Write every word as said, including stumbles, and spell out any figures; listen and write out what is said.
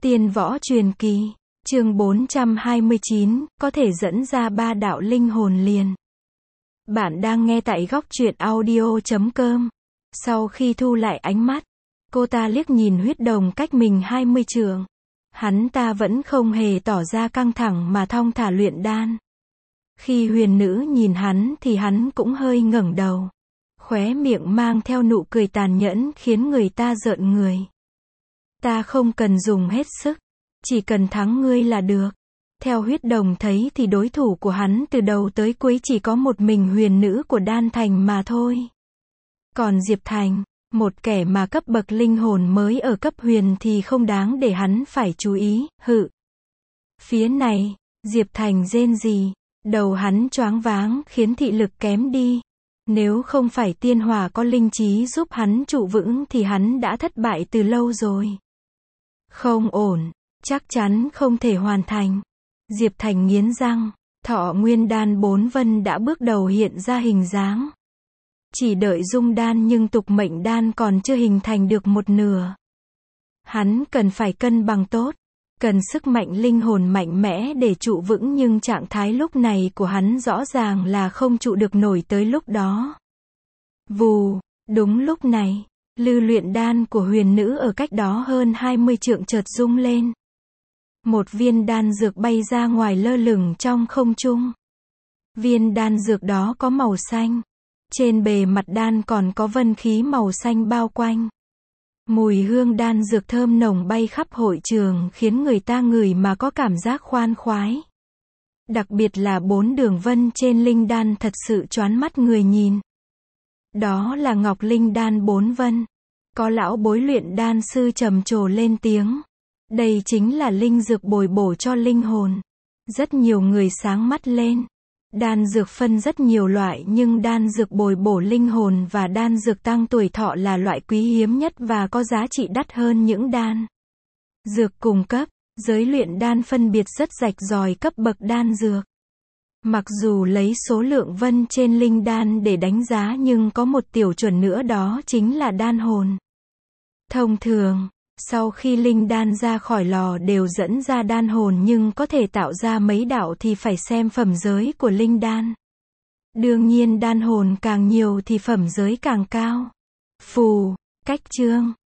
Tiên võ truyền kỳ, chương bốn trăm hai mươi chín, có thể dẫn ra ba đạo linh hồn liền. Bạn đang nghe tại góc truyện audio chấm com. Sau khi thu lại ánh mắt, cô ta liếc nhìn huyết đồng cách mình hai mươi trượng. Hắn ta vẫn không hề tỏ ra căng thẳng mà thong thả luyện đan. Khi huyền nữ nhìn hắn thì hắn cũng hơi ngẩng đầu. Khóe miệng mang theo nụ cười tàn nhẫn khiến người ta rợn người. Ta không cần dùng hết sức, chỉ cần thắng ngươi là được. Theo huyết đồng thấy thì đối thủ của hắn từ đầu tới cuối chỉ có một mình huyền nữ của đan thành mà thôi. Còn Diệp Thành, một kẻ mà cấp bậc linh hồn mới ở cấp huyền thì không đáng để hắn phải chú ý, hự. Phía này, Diệp Thành rên rỉ, đầu hắn choáng váng khiến thị lực kém đi. Nếu không phải tiên hỏa có linh trí giúp hắn trụ vững thì hắn đã thất bại từ lâu rồi. Không ổn, chắc chắn không thể hoàn thành. Diệp Thành nghiến răng, thọ nguyên đan bốn vân đã bước đầu hiện ra hình dáng. Chỉ đợi dung đan nhưng tục mệnh đan còn chưa hình thành được một nửa. Hắn cần phải cân bằng tốt, cần sức mạnh linh hồn mạnh mẽ để trụ vững nhưng trạng thái lúc này của hắn rõ ràng là không trụ được nổi tới lúc đó. Vù, đúng lúc này, lư luyện đan của huyền nữ ở cách đó hơn hai mươi trượng chợt rung lên. Một viên đan dược bay ra ngoài lơ lửng trong không trung. Viên đan dược đó có màu xanh. Trên bề mặt đan còn có vân khí màu xanh bao quanh. Mùi hương đan dược thơm nồng bay khắp hội trường khiến người ta ngửi mà có cảm giác khoan khoái. Đặc biệt là bốn đường vân trên linh đan thật sự choáng mắt người nhìn. Đó là Ngọc Linh đan bốn vân. Có lão bối luyện đan sư trầm trồ lên tiếng. Đây chính là linh dược bồi bổ cho linh hồn. Rất nhiều người sáng mắt lên. Đan dược phân rất nhiều loại nhưng đan dược bồi bổ linh hồn và đan dược tăng tuổi thọ là loại quý hiếm nhất và có giá trị đắt hơn những đan dược cùng cấp. Giới luyện đan phân biệt rất rạch ròi cấp bậc đan dược. Mặc dù lấy số lượng vân trên linh đan để đánh giá nhưng có một tiểu chuẩn nữa, đó chính là đan hồn. Thông thường, sau khi linh đan ra khỏi lò đều dẫn ra đan hồn nhưng có thể tạo ra mấy đạo thì phải xem phẩm giới của linh đan. Đương nhiên đan hồn càng nhiều thì phẩm giới càng cao. Phù, cách chương.